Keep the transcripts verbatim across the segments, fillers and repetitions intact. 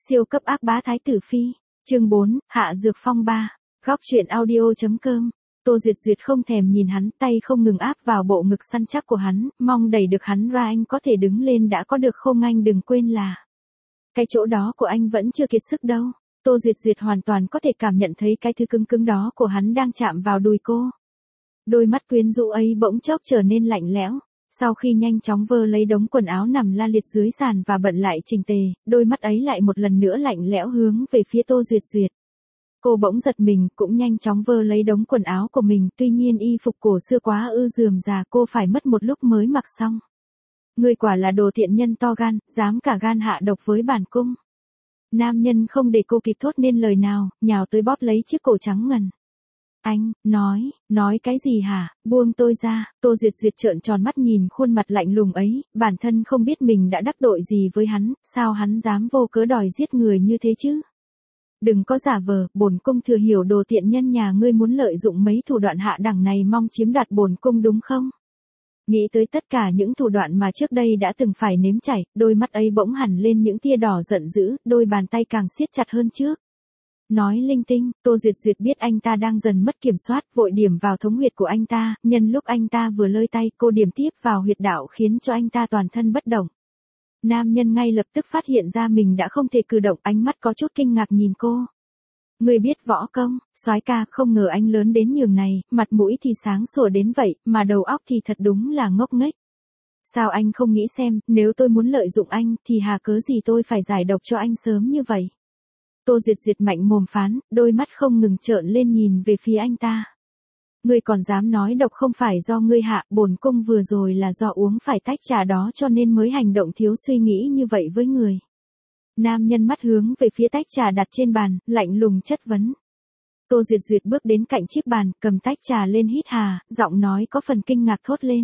Siêu cấp ác bá Thái tử Phi, chương bốn, Hạ Dược Phong ba, góc truyện audio.com. Tô Duyệt Duyệt không thèm nhìn hắn, tay không ngừng áp vào bộ ngực săn chắc của hắn, mong đẩy được hắn ra. Anh có thể đứng lên đã có được không, anh đừng quên là cái chỗ đó của anh vẫn chưa kiệt sức đâu. Tô Duyệt Duyệt hoàn toàn có thể cảm nhận thấy cái thứ cứng cứng đó của hắn đang chạm vào đùi cô. Đôi mắt quyến rũ ấy bỗng chốc trở nên lạnh lẽo. Sau khi nhanh chóng vơ lấy đống quần áo nằm la liệt dưới sàn và bận lại chỉnh tề, đôi mắt ấy lại một lần nữa lạnh lẽo hướng về phía Tô Duyệt Duyệt. Cô bỗng giật mình, cũng nhanh chóng vơ lấy đống quần áo của mình, tuy nhiên y phục cổ xưa quá ư rườm rà, cô phải mất một lúc mới mặc xong. Ngươi quả là đồ thiện nhân to gan, dám cả gan hạ độc với bản cung. Nam nhân không để cô kịp thốt nên lời nào, nhào tới bóp lấy chiếc cổ trắng ngần. Anh, nói, nói cái gì hả, buông tôi ra. Tô Duyệt Duyệt trợn tròn mắt nhìn khuôn mặt lạnh lùng ấy, bản thân không biết mình đã đắc tội gì với hắn, sao hắn dám vô cớ đòi giết người như thế chứ. Đừng có giả vờ, bổn cung thừa hiểu đồ tiện nhân nhà ngươi muốn lợi dụng mấy thủ đoạn hạ đẳng này mong chiếm đoạt bổn cung đúng không? Nghĩ tới tất cả những thủ đoạn mà trước đây đã từng phải nếm trải, đôi mắt ấy bỗng hẳn lên những tia đỏ giận dữ, đôi bàn tay càng siết chặt hơn trước. Nói linh tinh, Tô Duyệt Duyệt biết anh ta đang dần mất kiểm soát, vội điểm vào thống huyệt của anh ta, nhân lúc anh ta vừa lơi tay, cô điểm tiếp vào huyệt đạo khiến cho anh ta toàn thân bất động. Nam nhân ngay lập tức phát hiện ra mình đã không thể cử động, ánh mắt có chút kinh ngạc nhìn cô. Người biết võ công, soái ca, không ngờ anh lớn đến nhường này, mặt mũi thì sáng sủa đến vậy, mà đầu óc thì thật đúng là ngốc nghếch. Sao anh không nghĩ xem, nếu tôi muốn lợi dụng anh, thì hà cớ gì tôi phải giải độc cho anh sớm như vậy? Tô Duyệt Duyệt mạnh mồm phán, đôi mắt không ngừng trợn lên nhìn về phía anh ta. Ngươi còn dám nói độc không phải do ngươi hạ, bổn cung vừa rồi là do uống phải tách trà đó cho nên mới hành động thiếu suy nghĩ như vậy với người. Nam nhân mắt hướng về phía tách trà đặt trên bàn, lạnh lùng chất vấn. Tô Duyệt Duyệt bước đến cạnh chiếc bàn, cầm tách trà lên hít hà, giọng nói có phần kinh ngạc thốt lên.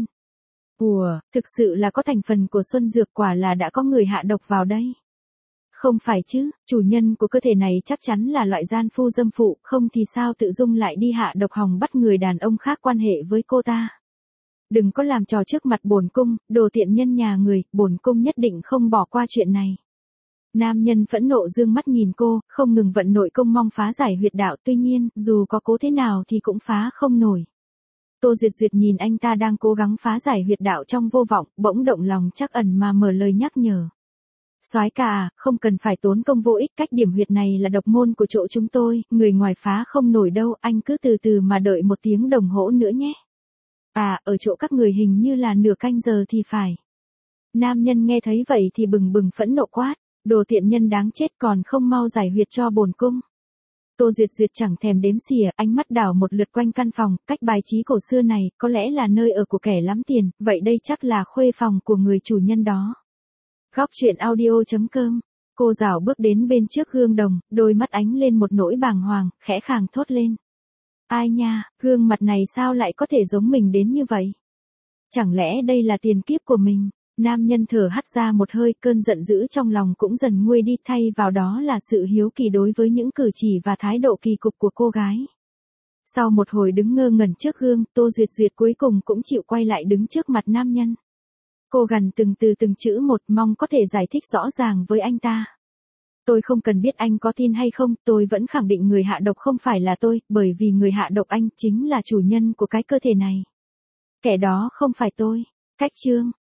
Ủa, thực sự là có thành phần của xuân dược, quả là đã có người hạ độc vào đây. Không phải chứ, chủ nhân của cơ thể này chắc chắn là loại gian phu dâm phụ, không thì sao tự dung lại đi hạ độc hòng bắt người đàn ông khác quan hệ với cô ta. Đừng có làm trò trước mặt bổn cung, đồ tiện nhân nhà người, bổn cung nhất định không bỏ qua chuyện này. Nam nhân phẫn nộ dương mắt nhìn cô, không ngừng vận nội công mong phá giải huyệt đạo, tuy nhiên, dù có cố thế nào thì cũng phá không nổi. Tô Duyệt Duyệt nhìn anh ta đang cố gắng phá giải huyệt đạo trong vô vọng, bỗng động lòng trắc ẩn mà mở lời nhắc nhở. Soái ca à, không cần phải tốn công vô ích, cách điểm huyệt này là độc môn của chỗ chúng tôi, người ngoài phá không nổi đâu, anh cứ từ từ mà đợi một tiếng đồng hồ nữa nhé. À, ở chỗ các người hình như là nửa canh giờ thì phải. Nam nhân nghe thấy vậy thì bừng bừng phẫn nộ quát, đồ tiện nhân đáng chết, còn không mau giải huyệt cho bổn cung. Tô Duyệt Duyệt chẳng thèm đếm xỉa, ánh mắt đảo một lượt quanh căn phòng, cách bài trí cổ xưa này, có lẽ là nơi ở của kẻ lắm tiền, vậy đây chắc là khuê phòng của người chủ nhân đó. Góc truyện audio.com. Cô rảo bước đến bên trước gương đồng, đôi mắt ánh lên một nỗi bàng hoàng, khẽ khàng thốt lên. Ai nha, gương mặt này sao lại có thể giống mình đến như vậy? Chẳng lẽ đây là tiền kiếp của mình? Nam nhân thở hắt ra một hơi, cơn giận dữ trong lòng cũng dần nguôi đi, thay vào đó là sự hiếu kỳ đối với những cử chỉ và thái độ kỳ cục của cô gái. Sau một hồi đứng ngơ ngẩn trước gương, Tô Duyệt Duyệt cuối cùng cũng chịu quay lại đứng trước mặt nam nhân. Cô gằn từng từ từng chữ một, mong có thể giải thích rõ ràng với anh ta. Tôi không cần biết anh có tin hay không, tôi vẫn khẳng định người hạ độc không phải là tôi, bởi vì người hạ độc anh chính là chủ nhân của cái cơ thể này. Kẻ đó không phải tôi. Cách chương,